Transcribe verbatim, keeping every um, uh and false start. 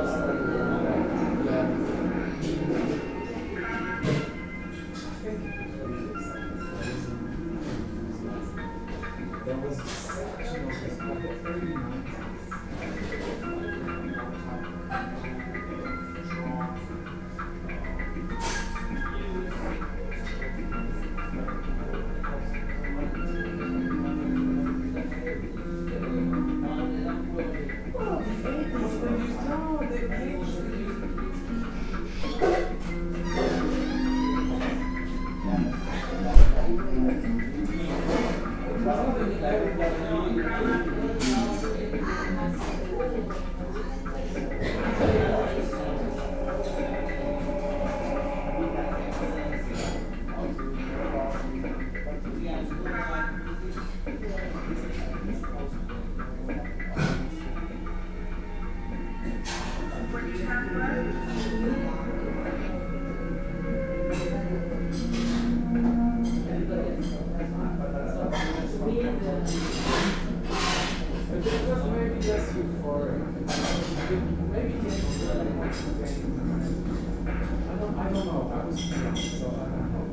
There was a section of this book in the early nineties. Maybe just euphoric. Maybe getting to the next thing. I don't, I don't know. I was young, so I don't know.